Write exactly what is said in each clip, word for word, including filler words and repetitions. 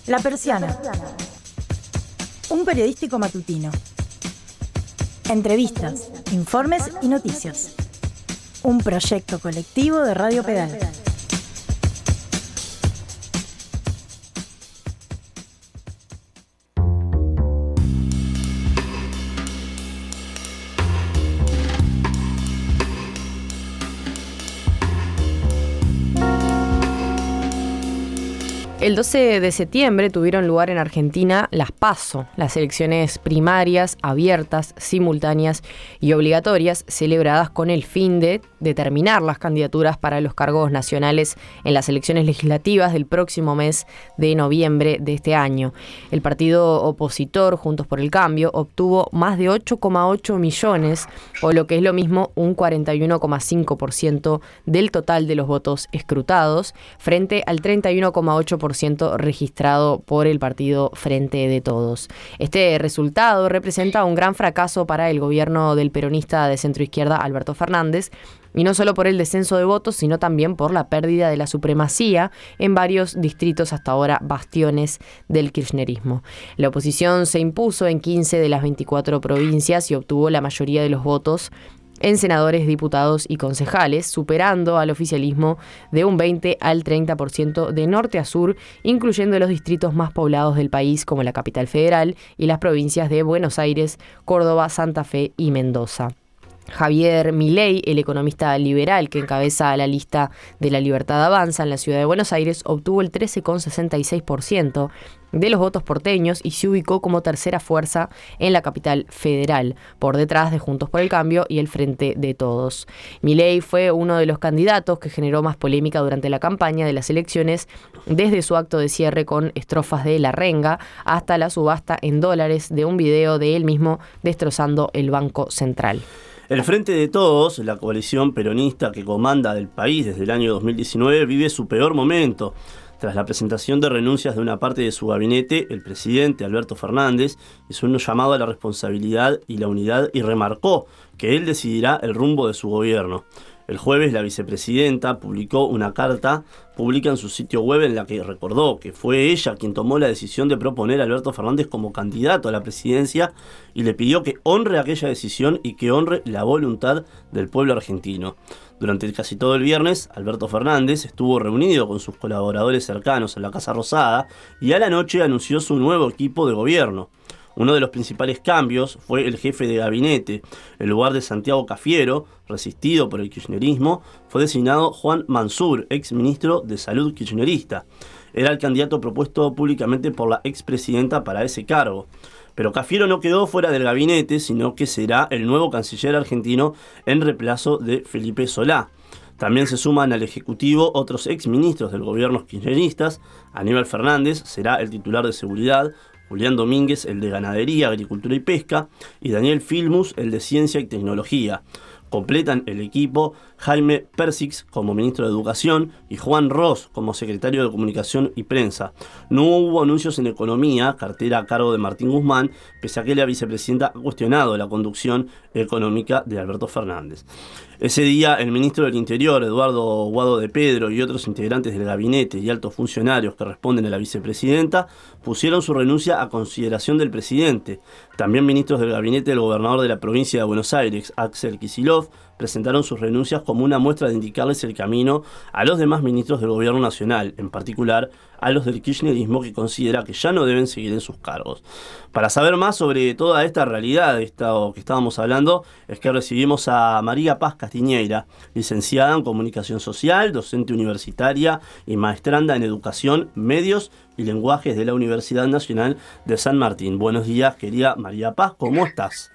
La Persiana. Un periodístico matutino. Entrevistas, informes y noticias. Un proyecto colectivo de Radio Pedal. El doce de septiembre tuvieron lugar en Argentina las PASO, las elecciones primarias, abiertas, simultáneas y obligatorias, celebradas con el fin de determinar las candidaturas para los cargos nacionales en las elecciones legislativas del próximo mes de noviembre de este año. El partido opositor, Juntos por el Cambio, obtuvo más de ocho coma ocho millones, o lo que es lo mismo, un cuarenta y uno coma cinco por ciento del total de los votos escrutados, frente al treinta y uno coma ocho por ciento registrado por el partido Frente de Todos. Este resultado representa un gran fracaso para el gobierno del peronista de centroizquierda Alberto Fernández, y no solo por el descenso de votos, sino también por la pérdida de la supremacía en varios distritos hasta ahora bastiones del kirchnerismo. La oposición se impuso en quince de las veinticuatro provincias y obtuvo la mayoría de los votos en senadores, diputados y concejales, superando al oficialismo de un veinte al treinta por ciento de norte a sur, incluyendo los distritos más poblados del país como la capital federal y las provincias de Buenos Aires, Córdoba, Santa Fe y Mendoza. Javier Milei, el economista liberal que encabeza la lista de La Libertad Avanza en la ciudad de Buenos Aires, obtuvo el trece coma sesenta y seis por ciento de los votos porteños y se ubicó como tercera fuerza en la capital federal, por detrás de Juntos por el Cambio y el Frente de Todos. Milei fue uno de los candidatos que generó más polémica durante la campaña de las elecciones, desde su acto de cierre con estrofas de La Renga hasta la subasta en dólares de un video de él mismo destrozando el Banco Central. El Frente de Todos, la coalición peronista que comanda el país desde el año dos mil diecinueve, vive su peor momento. Tras la presentación de renuncias de una parte de su gabinete, el presidente Alberto Fernández hizo un llamado a la responsabilidad y la unidad y remarcó que él decidirá el rumbo de su gobierno. El jueves, la vicepresidenta publicó una carta pública en su sitio web en la que recordó que fue ella quien tomó la decisión de proponer a Alberto Fernández como candidato a la presidencia y le pidió que honre aquella decisión y que honre la voluntad del pueblo argentino. Durante casi todo el viernes, Alberto Fernández estuvo reunido con sus colaboradores cercanos en la Casa Rosada y a la noche anunció su nuevo equipo de gobierno. Uno de los principales cambios fue el jefe de gabinete. En lugar de Santiago Cafiero, resistido por el kirchnerismo, fue designado Juan Mansur, ex ministro de Salud kirchnerista. Era el candidato propuesto públicamente por la expresidenta para ese cargo. Pero Cafiero no quedó fuera del gabinete, sino que será el nuevo canciller argentino en reemplazo de Felipe Solá. También se suman al Ejecutivo otros exministros del gobierno kirchneristas. Aníbal Fernández será el titular de Seguridad, Julián Domínguez el de Ganadería, Agricultura y Pesca y Daniel Filmus el de Ciencia y Tecnología. Completan el equipo Jaime Persix como ministro de Educación y Juan Ross como secretario de Comunicación y Prensa. No hubo anuncios en Economía, cartera a cargo de Martín Guzmán, pese a que la vicepresidenta ha cuestionado la conducción económica de Alberto Fernández. Ese día, el ministro del Interior, Eduardo Guado de Pedro, y otros integrantes del gabinete y altos funcionarios que responden a la vicepresidenta pusieron su renuncia a consideración del presidente. También ministros del gabinete del gobernador de la provincia de Buenos Aires, Axel Kicillof, presentaron sus renuncias como una muestra de indicarles el camino a los demás ministros del gobierno nacional, en particular a los del kirchnerismo, que considera que ya no deben seguir en sus cargos. Para saber más sobre toda esta realidad de esto que estábamos hablando, es que recibimos a María Paz Castiñeira, licenciada en Comunicación Social, docente universitaria y maestranda en Educación, Medios y Lenguajes de la Universidad Nacional de San Martín. Buenos días, querida María Paz, ¿cómo estás?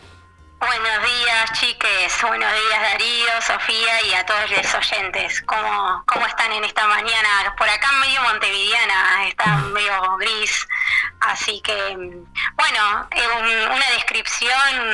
Buenos días, chiques. Buenos días, Darío, Sofía y a todos los oyentes. ¿Cómo, cómo están en esta mañana? Por acá medio montevideana, está medio gris. Así que, bueno, un, una descripción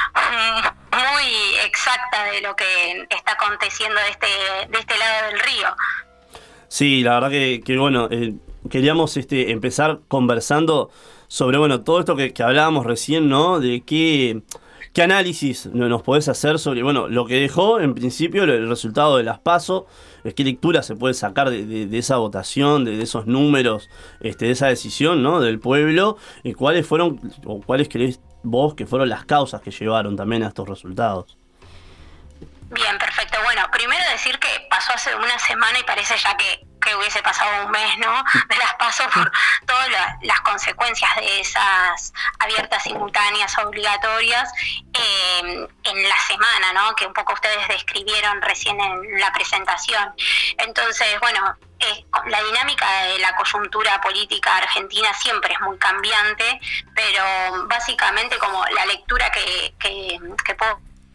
muy exacta de lo que está aconteciendo de este, de este lado del río. Sí, la verdad que, que bueno, eh, queríamos este, empezar conversando sobre, bueno, todo esto que, que hablábamos recién, ¿no? De que ¿Qué análisis nos podés hacer sobre, bueno, lo que dejó en principio el resultado de las PASO? ¿Qué lectura se puede sacar de, de, de esa votación, de, de esos números, este, de esa decisión, ¿no?, del pueblo? ¿Y cuáles fueron, o cuáles creés vos que fueron las causas que llevaron también a estos resultados? Bien, perfecto. Bueno, primero decir que pasó hace una semana y parece ya que, que hubiese pasado un mes, ¿no?, de las PASO por todas la, las consecuencias de esas abiertas, simultáneas, obligatorias eh, en la semana, ¿no?, que un poco ustedes describieron recién en la presentación. Entonces, bueno, eh, la dinámica de la coyuntura política argentina siempre es muy cambiante, pero básicamente como la lectura que, que, que puedo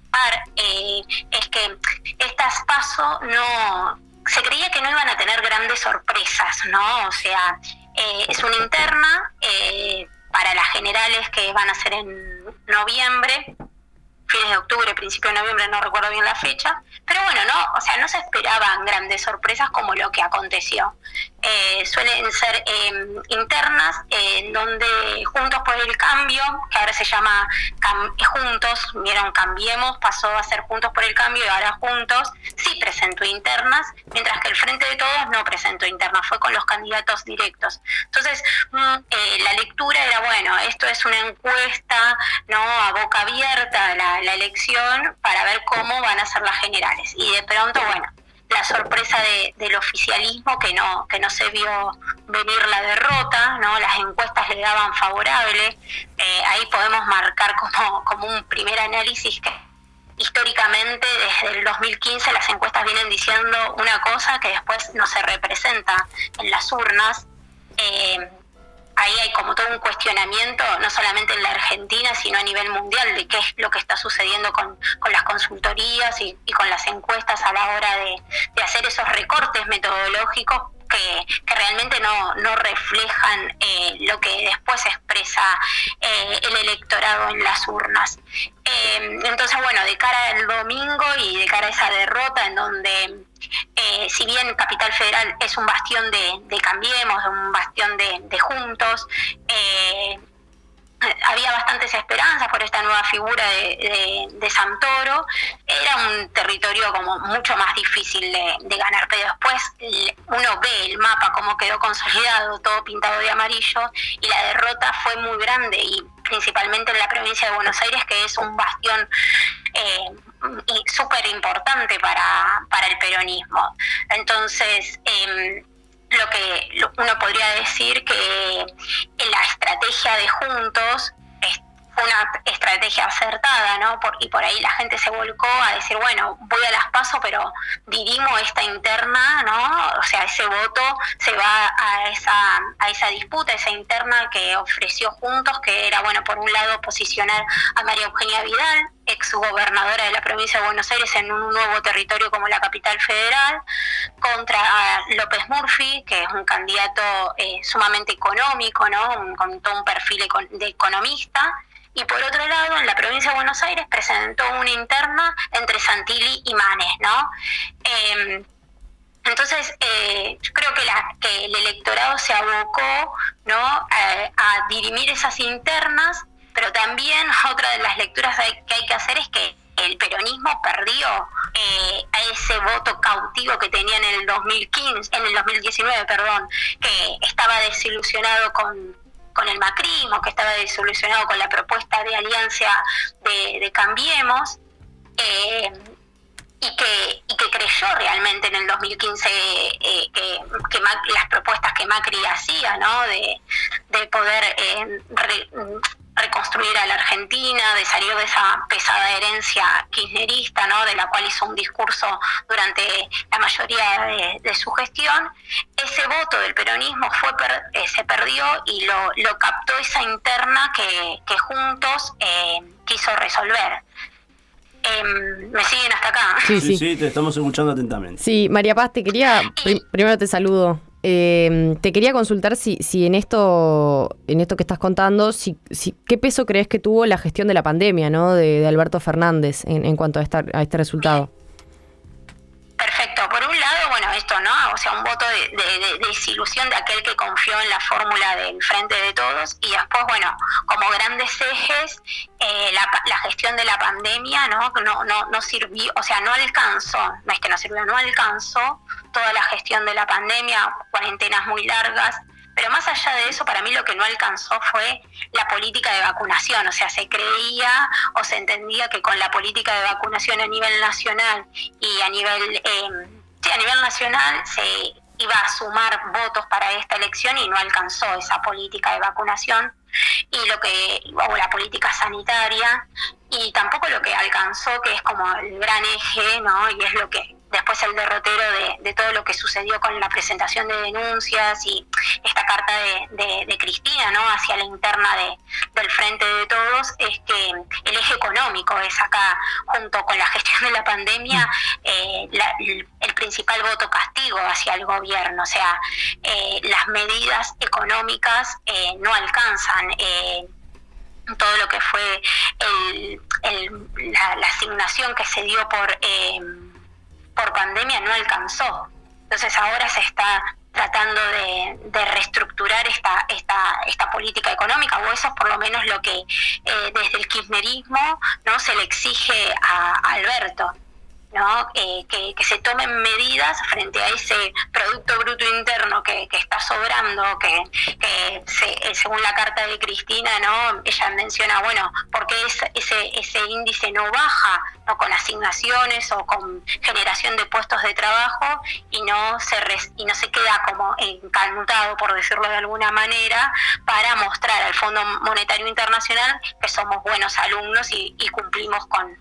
Eh, es que estas PASO no se creía que no iban a tener grandes sorpresas, ¿no? O sea, eh, es una interna eh, para las generales que van a ser en noviembre, fines de octubre, principio de noviembre, no recuerdo bien la fecha, pero bueno, no, o sea, no se esperaban grandes sorpresas como lo que aconteció. Eh, suelen ser eh, internas, en eh, donde Juntos por el Cambio, que ahora se llama Cam- Juntos, vieron, Cambiemos, pasó a ser Juntos por el Cambio y ahora Juntos, sí presentó internas, mientras que el Frente de Todos no presentó internas, fue con los candidatos directos. Entonces, mm, eh, la lectura era, bueno, esto es una encuesta, ¿no?, a boca abierta, la, la elección, para ver cómo van a ser las generales. Y de pronto, bueno, la sorpresa de, del oficialismo, que no que no se vio venir la derrota, ¿no? Las encuestas le daban favorable. Eh, ahí podemos marcar como, como un primer análisis que históricamente desde el dos mil quince las encuestas vienen diciendo una cosa que después no se representa en las urnas. Eh, ahí hay como todo un cuestionamiento, no solamente en la Argentina, sino a nivel mundial, de qué es lo que está sucediendo con, con las consultorías y, y con las encuestas a la hora de, de hacer esos recortes metodológicos que, que realmente no, no reflejan eh, lo que después expresa eh, el electorado en las urnas. Eh, entonces, bueno, de cara al domingo y de cara a esa derrota en donde, eh, si bien Capital Federal es un bastión de, de Cambiemos, un bastión de, de Juntos, eh, había bastantes esperanzas por esta nueva figura de, de, de Santoro. Era un territorio como mucho más difícil de, de ganar, pero después uno ve el mapa como quedó consolidado, todo pintado de amarillo, y la derrota fue muy grande, y principalmente en la provincia de Buenos Aires, que es un bastión eh, súper importante para, para el peronismo. Entonces, eh, lo que uno podría decir que la estrategia de Juntos es una estrategia acertada, ¿no? Por, y por ahí la gente se volcó a decir, bueno, voy a las PASO, pero dirimo esta interna, ¿no? O sea, ese voto se va a esa a esa disputa, esa interna que ofreció Juntos, que era, bueno, por un lado posicionar a María Eugenia Vidal, exgobernadora de la provincia de Buenos Aires, en un nuevo territorio como la Capital Federal, contra López Murphy, que es un candidato eh, sumamente económico, ¿no? Un, con todo un perfil econ- de economista. Y por otro lado, en la provincia de Buenos Aires presentó una interna entre Santilli y Manes, ¿no? Eh, entonces, eh, yo creo que, la, que el electorado se abocó, ¿no?, a, a dirimir esas internas, pero también otra de las lecturas que hay que hacer es que el peronismo perdió eh, a ese voto cautivo que tenía en el dos mil quince, en el dos mil diecinueve, perdón, que estaba desilusionado con, con el macrismo, que estaba desilusionado con la propuesta de alianza de, de Cambiemos, eh, y que y que creyó realmente en el dos mil quince eh, que, que Macri, las propuestas que Macri hacía, ¿no?, de, de poder eh, re, reconstruir a la Argentina, de salir de esa pesada herencia kirchnerista, ¿no?, de la cual hizo un discurso durante la mayoría de, de su gestión. Ese voto del peronismo fue per, eh, se perdió y lo, lo captó esa interna que, que Juntos eh, quiso resolver. Eh, ¿Me siguen hasta acá? Sí, sí, sí, sí, te estamos escuchando atentamente. Sí, María Paz, te quería, prim- primero te saludo. Eh, te quería consultar si, si en esto, en esto que estás contando, si, si qué peso crees que tuvo la gestión de la pandemia, ¿no?, de, de Alberto Fernández en, en cuanto a, esta, a este resultado. Perfecto. Por un lado, bueno, esto, ¿no? O sea, un voto de, de, de desilusión de aquel que confió en la fórmula del Frente de Todos. Y después, bueno, como grandes ejes, eh, la, la gestión de la pandemia, ¿no? No, no, no sirvió, o sea, no alcanzó, no es que no sirvió, no alcanzó toda la gestión de la pandemia, cuarentenas muy largas. Pero más allá de eso, para mí lo que no alcanzó fue la política de vacunación. O sea, se creía o se entendía que con la política de vacunación a nivel nacional y a nivel, eh, sí, a nivel nacional se iba a sumar votos para esta elección y no alcanzó esa política de vacunación y lo que o la política sanitaria y tampoco lo que alcanzó, que es como el gran eje, ¿no? Y es lo que después el derrotero de, de todo lo que sucedió con la presentación de denuncias y esta carta de, de, de Cristina, ¿no? Hacia la interna de, del Frente de Todos, es que el eje económico es acá, junto con la gestión de la pandemia, eh, la, el, el principal voto castigo hacia el gobierno. O sea, eh, las medidas económicas eh, no alcanzan eh, todo lo que fue el, el, la, la asignación que se dio por... Eh, por pandemia no alcanzó. Entonces ahora se está tratando de, de reestructurar esta, esta, esta política económica, o eso es por lo menos lo que eh, desde el kirchnerismo, ¿no? Se le exige a, a Alberto, ¿no? Eh, que, que se tomen medidas frente a ese Producto Bruto Interno que, que está sobrando, que, que se, según la carta de Cristina, ¿no? Ella menciona, bueno, ¿por qué ese, ese, ese índice no baja, ¿no? Con asignaciones o con generación de puestos de trabajo y no se res, y no se queda como encalmutado, por decirlo de alguna manera, para mostrar al Fondo Monetario Internacional que somos buenos alumnos y, y cumplimos con,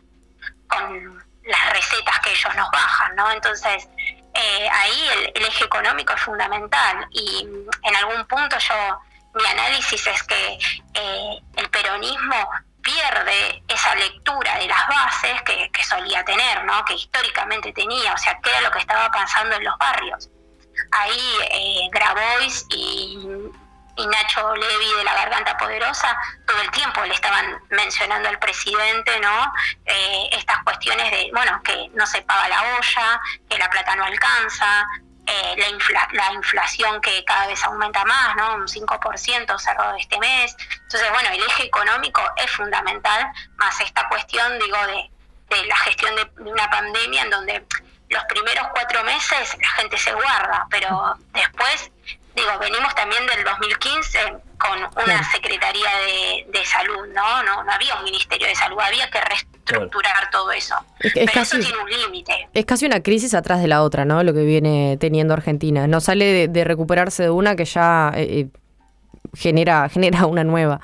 con las recetas que ellos nos bajan, ¿no? Entonces, eh, ahí el, el eje económico es fundamental y en algún punto yo, mi análisis es que eh, el peronismo pierde esa lectura de las bases que, que solía tener, ¿no? Que históricamente tenía, o sea, qué era lo que estaba pasando en los barrios. Ahí eh, Grabois y... y Nacho Levi de la Garganta Poderosa todo el tiempo le estaban mencionando al presidente, ¿no? Eh, estas cuestiones de, bueno, que no se paga la olla, que la plata no alcanza, eh, la, infla, la inflación que cada vez aumenta más, ¿no? Un cinco por ciento cerró este mes. Entonces, bueno, el eje económico es fundamental, más esta cuestión, digo, de, de la gestión de, de una pandemia en donde los primeros cuatro meses la gente se guarda, pero después... Digo, venimos también del dos mil quince con una claro. Secretaría de, de Salud, ¿no? ¿no? No había un Ministerio de Salud, había que reestructurar claro. todo eso. Es, es Pero casi, eso tiene un límite. Es casi una crisis atrás de la otra, ¿no? Lo que viene teniendo Argentina. No sale de, de recuperarse de una que ya eh, genera, genera una nueva.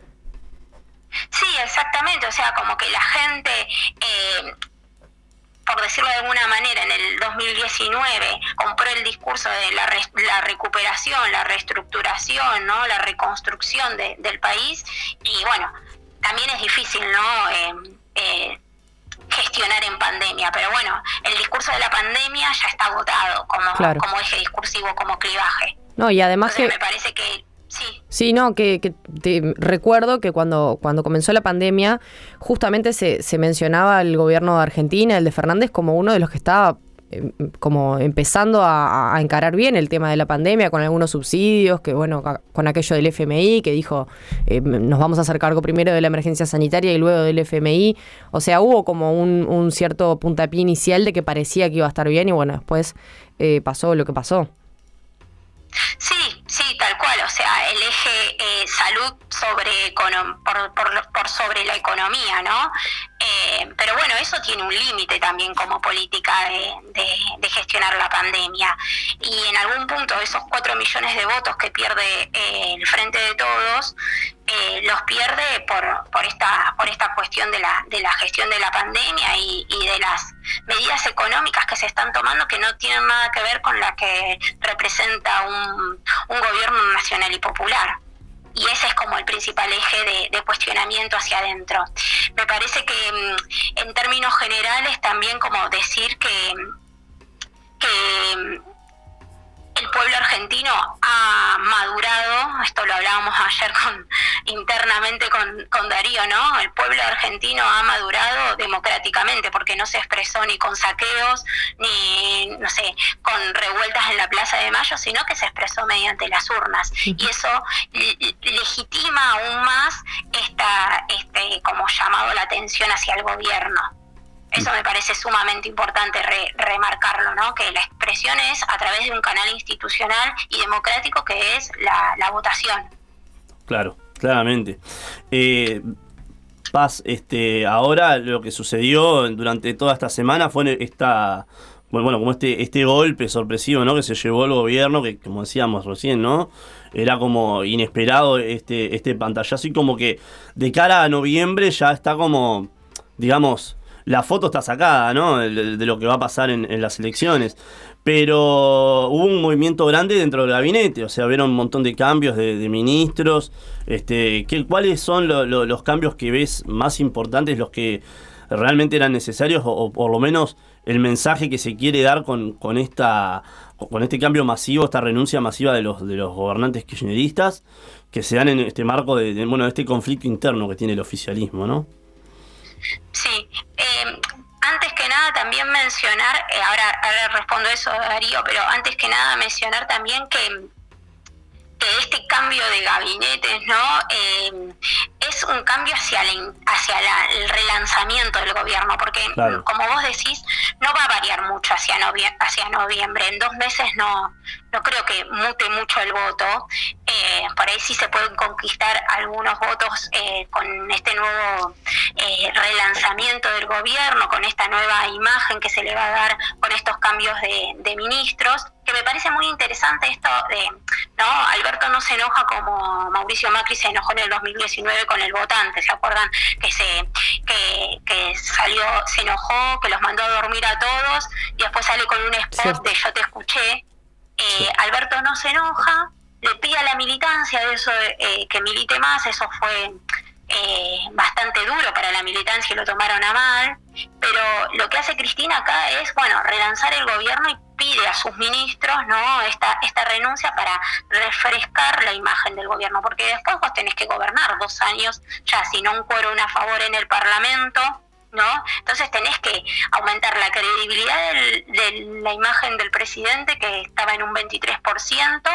Sí, exactamente. O sea, como que la gente... Eh, por decirlo de alguna manera, en el dos mil diecinueve compró el discurso de la, re, la recuperación, la reestructuración, ¿no? La reconstrucción de, del país, y bueno, también es difícil, ¿no? Eh, eh, gestionar en pandemia, pero bueno, el discurso de la pandemia ya está agotado como, claro. como eje discursivo, como clivaje. No, y además Entonces, que... me parece que... Sí. Sí, no, que, que te recuerdo que cuando, cuando comenzó la pandemia, justamente se, se mencionaba el gobierno de Argentina, el de Fernández, como uno de los que estaba eh, como empezando a, a encarar bien el tema de la pandemia, con algunos subsidios, que bueno, con aquello del F M I, que dijo, eh, nos vamos a hacer cargo primero de la emergencia sanitaria y luego del F M I. O sea, hubo como un, un cierto puntapié inicial de que parecía que iba a estar bien y bueno, después eh, pasó lo que pasó. Sí, sí, tal cual, o sea, el eje eh, salud sobre econom- por, por, por sobre la economía, ¿no? Eh, pero bueno, eso tiene un límite también como política de, de, de gestionar la pandemia. Y en algún punto esos cuatro millones de votos que pierde eh, el Frente de Todos, eh, los pierde por, por esta por esta cuestión de la de la gestión de la pandemia y, y de las medidas económicas que se están tomando que no tienen nada que ver con la que representa un, un gobierno nacional y popular. Y ese es como el principal eje de, de cuestionamiento hacia adentro. Me parece que en términos generales también como decir que, que el pueblo argentino ha, ha madurado, esto lo hablábamos ayer con internamente con, con Darío, ¿no? El pueblo argentino ha madurado democráticamente porque no se expresó ni con saqueos, ni, no sé, con revueltas en la Plaza de Mayo, sino que se expresó mediante las urnas. Y eso l- legitima aún más esta, este, como llamado la atención hacia el gobierno. Eso me parece sumamente importante re, remarcarlo, ¿no? Que la expresión es a través de un canal institucional y democrático que es la, la votación. Claro, claramente. Eh, Paz, este, ahora lo que sucedió durante toda esta semana fue esta, bueno, como este, este golpe sorpresivo, ¿no? Que se llevó el gobierno, que como decíamos recién, ¿no? Era como inesperado este, este pantallazo y como que de cara a noviembre ya está como, digamos, la foto está sacada, ¿no? De, de lo que va a pasar en, en las elecciones. Pero hubo un movimiento grande dentro del gabinete, o sea, vieron un montón de cambios de, de ministros. Este, ¿qué, ¿Cuáles son lo, lo, los cambios que ves más importantes, los que realmente eran necesarios, o, o por lo menos el mensaje que se quiere dar con, con esta con este cambio masivo, esta renuncia masiva de los de los gobernantes kirchneristas que se dan en este marco de, de bueno, de este conflicto interno que tiene el oficialismo, ¿no? Sí, eh, antes que nada también mencionar, eh, ahora, ahora respondo eso, Darío, pero antes que nada mencionar también que, que este cambio de gabinetes, ¿no? Eh, es un cambio hacia, la, hacia la, el relanzamiento del gobierno, porque claro, como vos decís, no va a variar mucho hacia, novie- hacia noviembre. En dos meses no, no creo que mute mucho el voto. Eh, por ahí sí se pueden conquistar algunos votos eh, con este nuevo eh, relanzamiento del gobierno, con esta nueva imagen que se le va a dar con estos cambios de, de ministros, que me parece muy interesante esto de, ¿no? Alberto no se enoja como Mauricio Macri se enojó en el dos mil diecinueve con el votante, ¿se acuerdan? Que se que, que salió, se enojó, que los mandó a dormir a todos y después sale con un spot sí. de yo te escuché. Eh, sí. Alberto no se enoja, le pide a la militancia de eso eh, que milite más, eso fue eh, bastante duro para la militancia y lo tomaron a mal, pero lo que hace Cristina acá es, bueno, relanzar el gobierno y pide a sus ministros, ¿no? Esta, esta renuncia para refrescar la imagen del gobierno, porque después vos tenés que gobernar dos años, ya si no un quórum a favor en el Parlamento, ¿no? Entonces tenés que aumentar la credibilidad del, de la imagen del presidente, que estaba en un veintitrés por ciento,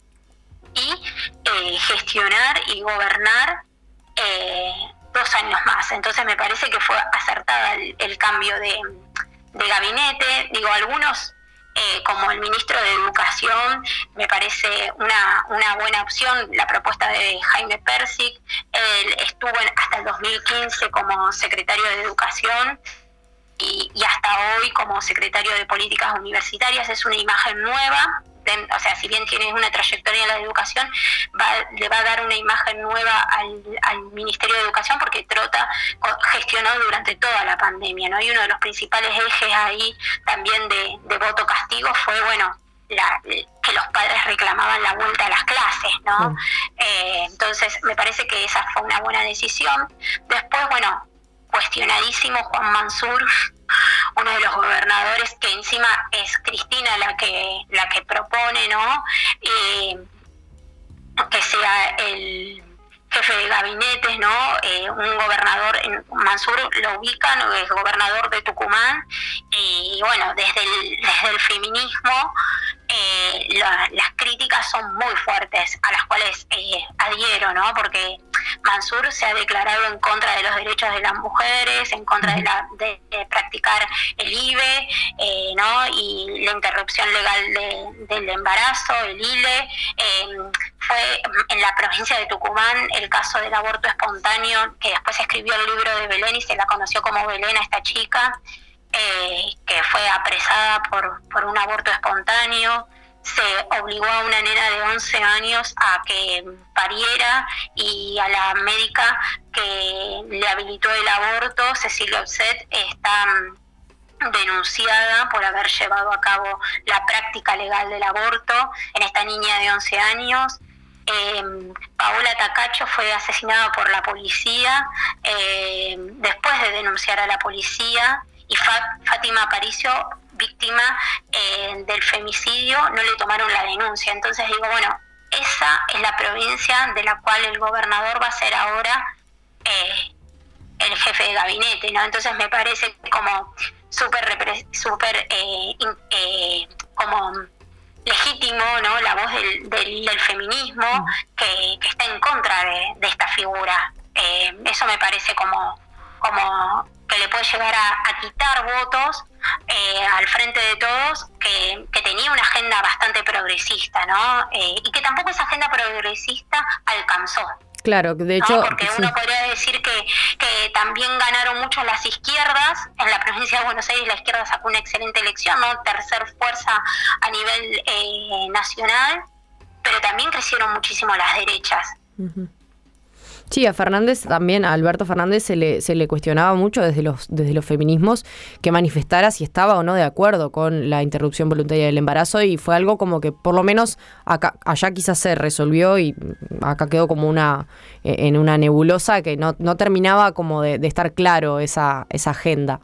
y eh, gestionar y gobernar eh, dos años más. Entonces me parece que fue acertada el, el cambio de, de gabinete. Digo, algunos Eh, como el ministro de Educación, me parece una, una buena opción la propuesta de Jaime Persic. Él estuvo en, hasta el dos mil quince como secretario de Educación y, y hasta hoy como secretario de Políticas Universitarias. Es una imagen nueva, de, o sea, si bien tiene una trayectoria en la educación, va, le va a dar una imagen nueva al, al Ministerio de Educación, porque Trota gestionó durante toda la pandemia, ¿no? Y uno de los principales ejes ahí también de, de voto castigo fue, bueno, la, que los padres reclamaban la vuelta a las clases, ¿no? Mm. Eh, entonces, me parece que esa fue una buena decisión. Después, bueno, cuestionadísimo Juan Mansur, uno de los gobernadores, que encima es Cristina la que la que propone, ¿no? Eh, que sea el jefe de gabinetes, ¿no? Eh, un gobernador, Mansur lo ubican, es gobernador de Tucumán, y bueno, desde el, desde el feminismo eh, la, las críticas son muy fuertes, a las cuales eh, adhiero, ¿no? Porque Mansur se ha declarado en contra de los derechos de las mujeres, en contra de, la, de, de practicar el I V E, eh, ¿no? Y la interrupción legal de, del embarazo, el I L E. Eh, fue en la provincia de Tucumán el caso del aborto espontáneo, que después escribió el libro de Belén y se la conoció como Belén a esta chica, eh, que fue apresada por, por un aborto espontáneo. Se obligó a una nena de once años a que pariera, y a la médica que le habilitó el aborto, Cecilia Obset, está denunciada por haber llevado a cabo la práctica legal del aborto en esta niña de once años. Eh, Paola Tacacho fue asesinada por la policía eh, después de denunciar a la policía, y Fat- Fátima Aparicio, víctima eh, del femicidio, no le tomaron la denuncia. Entonces digo, bueno, esa es la provincia de la cual el gobernador va a ser ahora eh, el jefe de gabinete, ¿no? Entonces me parece como súper super, eh, eh, como legítimo, ¿no? La voz del, del, del feminismo que, que está en contra de, de esta figura. Eh, eso me parece como, como que le puede llegar a, a quitar votos eh, al frente de todos, que, que tenía una agenda bastante progresista, ¿no? Eh, y que tampoco esa agenda progresista alcanzó. Claro, de hecho... ¿no? Porque sí. uno podría decir que, que también ganaron mucho las izquierdas. En la provincia de Buenos Aires la izquierda sacó una excelente elección, ¿no? Tercer fuerza a nivel eh, nacional, pero también crecieron muchísimo las derechas. Uh-huh. Sí, a Fernández también, a Alberto Fernández se le, se le cuestionaba mucho desde los, desde los feminismos que manifestara si estaba o no de acuerdo con la interrupción voluntaria del embarazo, y fue algo como que por lo menos acá, allá quizás se resolvió y acá quedó como una en una nebulosa que no, no terminaba como de, de estar claro esa, esa agenda.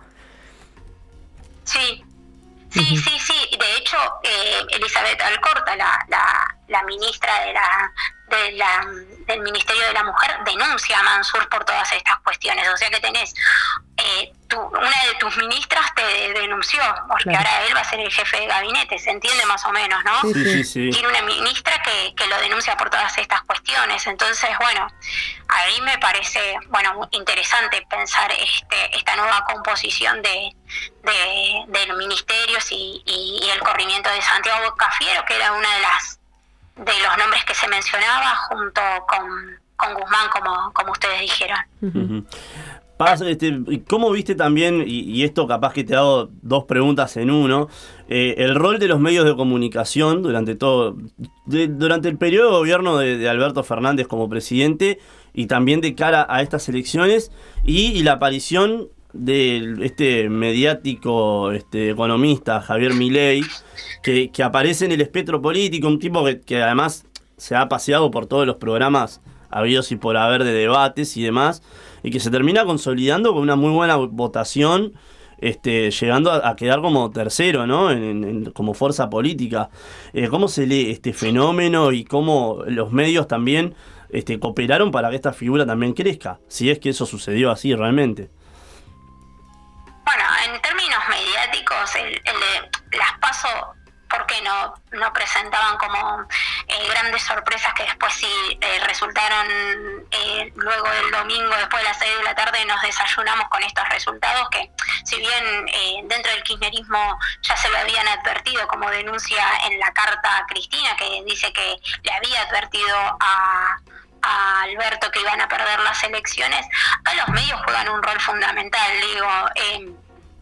Sí, sí, uh-huh. sí, sí. De hecho, eh, Elizabeth Alcorta, la, la, la ministra de la... De la, del Ministerio de la Mujer, denuncia a Mansur por todas estas cuestiones. O sea que tenés, eh, tu, una de tus ministras te denunció, porque claro. ahora él va a ser el jefe de gabinete, se entiende más o menos, ¿no? Sí, sí, sí. Tiene una ministra que, que lo denuncia por todas estas cuestiones. Entonces, bueno, ahí me parece, bueno, interesante pensar este esta nueva composición de, de, de los ministerios y, y, y el corrimiento de Santiago Cafiero, que era una de las de los nombres que se mencionaba junto con, con Guzmán, como, como ustedes dijeron. Uh-huh. Paz, este, ¿cómo viste también, y, y esto capaz que te hago dos preguntas en uno, eh, el rol de los medios de comunicación durante todo, de, durante el periodo de gobierno de, de Alberto Fernández como presidente, y también de cara a estas elecciones, y, y la aparición de este mediático este, economista Javier Milei, que, que aparece en el espectro político, un tipo que, que además se ha paseado por todos los programas habidos y por haber de debates y demás, y que se termina consolidando con una muy buena votación, este, llegando a, a quedar como tercero, ¿no? En, en, como fuerza política. Eh, ¿Cómo se lee este fenómeno y cómo los medios también este, cooperaron para que esta figura también crezca? Si es que eso sucedió así realmente. Bueno, en términos mediáticos, el, el de las PASO, ¿por qué no, no presentaban como eh, grandes sorpresas que después sí eh, resultaron, eh, luego del domingo, después de las seis de la tarde, nos desayunamos con estos resultados que, si bien eh, dentro del kirchnerismo ya se lo habían advertido, como denuncia en la carta a Cristina, que dice que le había advertido a... a Alberto que iban a perder las elecciones, acá los medios juegan un rol fundamental. Digo, eh,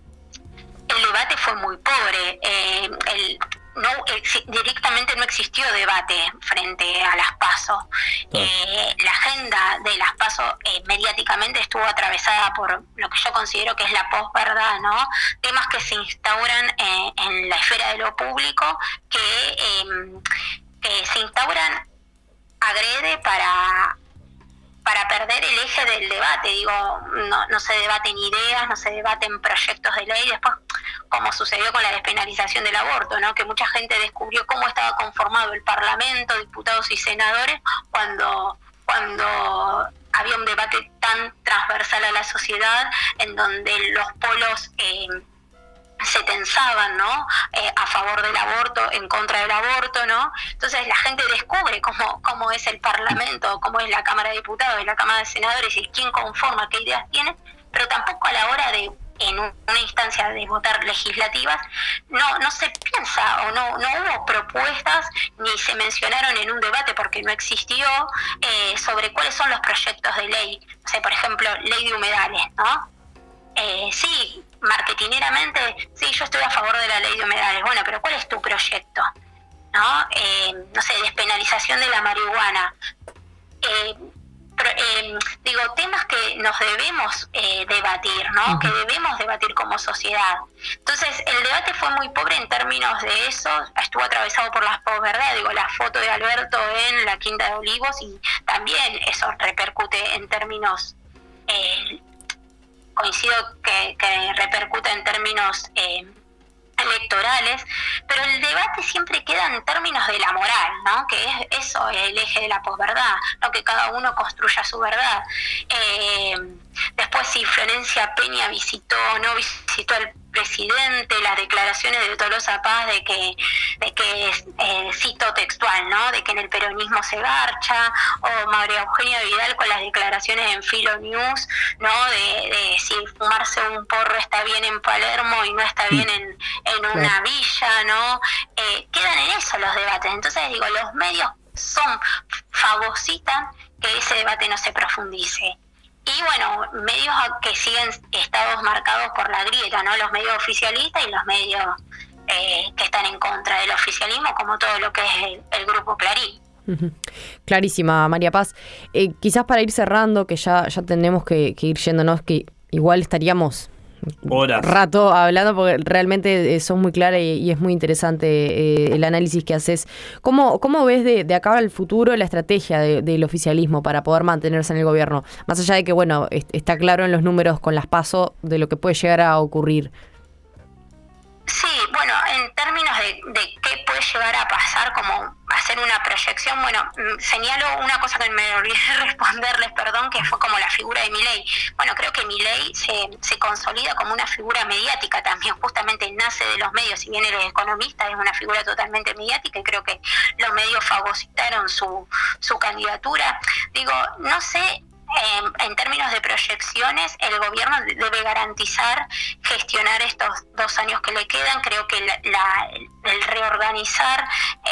el debate fue muy pobre, eh, el, no ex, directamente no existió debate frente a las PASO. Eh, la agenda de las PASO eh, mediáticamente estuvo atravesada por lo que yo considero que es la posverdad, ¿no? Temas que se instauran eh, en la esfera de lo público, que, eh, que se instauran agrede para para perder el eje del debate. Digo, no, no se debaten ideas, no se debaten proyectos de ley. Después, como sucedió con la despenalización del aborto, ¿no? Que mucha gente descubrió cómo estaba conformado el Parlamento, diputados y senadores, cuando cuando había un debate tan transversal a la sociedad, en donde los polos eh, se tensaban, ¿no? Eh, a favor del aborto, en contra del aborto, ¿no? Entonces la gente descubre cómo, cómo es el Parlamento, cómo es la Cámara de Diputados y la Cámara de Senadores y quién conforma, qué ideas tiene, pero tampoco a la hora de, en una instancia de votar legislativas, no, no se piensa o no, no hubo propuestas ni se mencionaron en un debate porque no existió eh, sobre cuáles son los proyectos de ley. O sea, por ejemplo, ley de humedales, ¿no? Eh, sí, marketineramente, sí, yo estoy a favor de la ley de humedales. Bueno, pero ¿cuál es tu proyecto? ¿No? Eh, no sé, despenalización de la marihuana. Eh, pero, eh, digo, temas que nos debemos eh, debatir, ¿no? Uh-huh. Que debemos debatir como sociedad. Entonces, el debate fue muy pobre en términos de eso. Estuvo atravesado por las posverdad. Digo, la foto de Alberto en la Quinta de Olivos, y también eso repercute en términos... Eh, coincido que, que repercute en términos eh, electorales, pero el debate siempre queda en términos de la moral, ¿no? Que es eso, el eje de la posverdad, ¿no? Que cada uno construya su verdad. Eh, después, si Florencia Peña visitó o no visitó al presidente, las declaraciones de Tolosa Paz de que, de que eh, cito textual, ¿no? De que en el peronismo se garcha, o María Eugenia Vidal con las declaraciones en Filo News, ¿no? De, de si fumarse un porro está bien en Palermo y no está bien en, en una villa, ¿no? Eh, quedan en eso los debates. Entonces digo, los medios son fagocitan que ese debate no se profundice. Y bueno, medios que siguen estados marcados por la grieta, ¿no? Los medios oficialistas y los medios eh, que están en contra del oficialismo, como todo lo que es el, el grupo Clarín. Uh-huh. Clarísima, María Paz. Eh, quizás para ir cerrando, que ya, ya tenemos que, que ir yéndonos, que igual estaríamos horas rato hablando, porque realmente eh, sos muy clara y, y es muy interesante eh, el análisis que haces. ¿Cómo, cómo ves de, de acá al futuro la estrategia de, del oficialismo para poder mantenerse en el gobierno? Más allá de que, bueno, est- está claro en los números con las PASO de lo que puede llegar a ocurrir. Sí, bueno, en términos de, de qué puede llegar a pasar, como hacer una proyección, bueno, señalo una cosa que me olvidé responderles, perdón, que fue como la figura de Milei. Bueno, creo que Milei se, se consolida como una figura mediática también, justamente nace de los medios, si bien él es economista, es una figura totalmente mediática y creo que los medios fagocitaron su, su candidatura. Digo, no sé... Eh, en términos de proyecciones, el gobierno debe garantizar gestionar estos dos años que le quedan. Creo que la, la, el reorganizar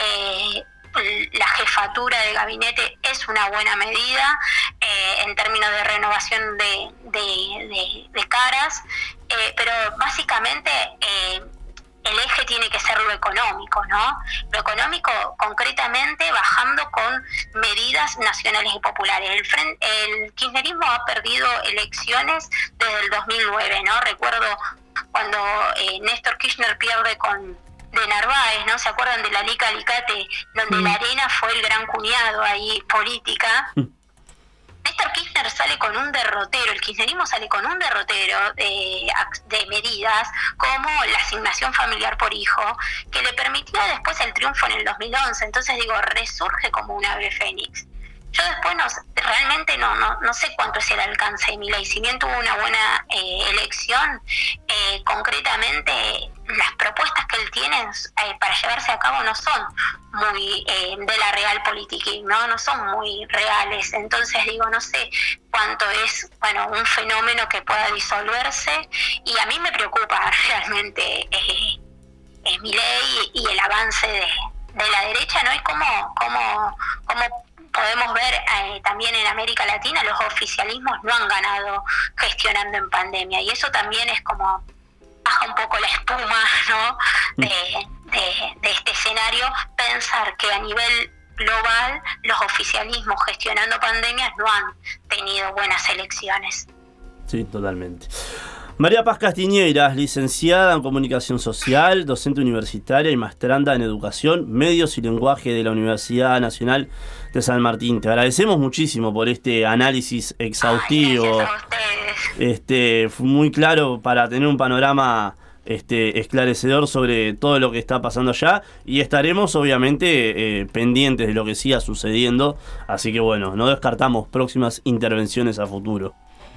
eh, la jefatura de gabinete es una buena medida eh, en términos de renovación de, de, de, de caras, eh, pero básicamente... Eh, el eje tiene que ser lo económico, ¿no? Lo económico concretamente bajando con medidas nacionales y populares. El, frente, el kirchnerismo ha perdido elecciones desde el dos mil nueve, ¿no? Recuerdo cuando eh, Néstor Kirchner pierde con de Narváez, ¿no? ¿Se acuerdan de la Lica Alicate? Donde mm. la arena fue el gran cuñado ahí política. Mm. Néstor Kirchner sale con un derrotero, el kirchnerismo sale con un derrotero de, de medidas como la asignación familiar por hijo, que le permitió después el triunfo en el dos mil once. Entonces digo, resurge como un ave fénix. Yo después no, realmente no, no, no sé cuánto es el alcance de Milei. Si bien tuvo una buena eh, elección, eh, concretamente las propuestas que él tiene eh, para llevarse a cabo no son muy eh, de la realpolitik, ¿no? No son muy reales. Entonces digo, no sé cuánto es, bueno, un fenómeno que pueda disolverse, y a mí me preocupa realmente eh, eh, Milei y el avance de, de la derecha, ¿no? Y cómo, cómo, cómo podemos ver eh, también en América Latina los oficialismos no han ganado gestionando en pandemia, y eso también es como baja un poco la espuma, ¿no? de, de, de este escenario, pensar que a nivel global los oficialismos gestionando pandemias no han tenido buenas elecciones. Sí, totalmente. María Paz Castiñeiras, licenciada en Comunicación Social, docente universitaria y maestranda en Educación, Medios y Lenguaje de la Universidad Nacional de San Martín. Te agradecemos muchísimo por este análisis exhaustivo. Ay, gracias a ustedes. Este, fue muy claro para tener un panorama este, esclarecedor sobre todo lo que está pasando allá, y estaremos obviamente eh, pendientes de lo que siga sucediendo. Así que bueno, no descartamos próximas intervenciones a futuro.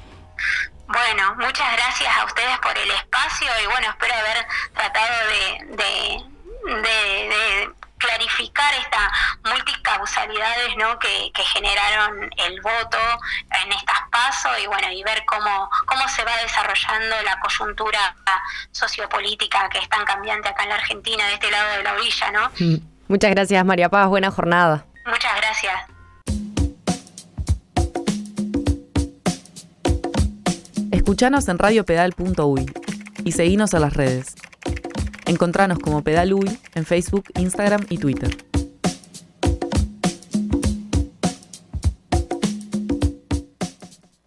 Bueno, muchas gracias a ustedes por el espacio y bueno, espero haber tratado de, de, de, de clarificar estas multicausalidades, ¿no? que, que generaron el voto en estas PASO, y bueno, y ver cómo, cómo se va desarrollando la coyuntura sociopolítica que es tan cambiante acá en la Argentina, de este lado de la orilla, ¿no? Muchas gracias, María Paz, buena jornada. Muchas gracias. Escuchanos en radio pedal punto uy y seguinos a las redes. Encontranos como Pedal Uy en Facebook, Instagram y Twitter.